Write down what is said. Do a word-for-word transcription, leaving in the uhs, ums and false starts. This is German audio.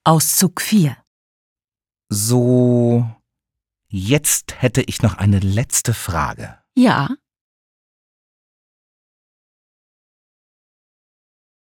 Auszug vier. So, jetzt hätte ich noch eine letzte Frage. Ja?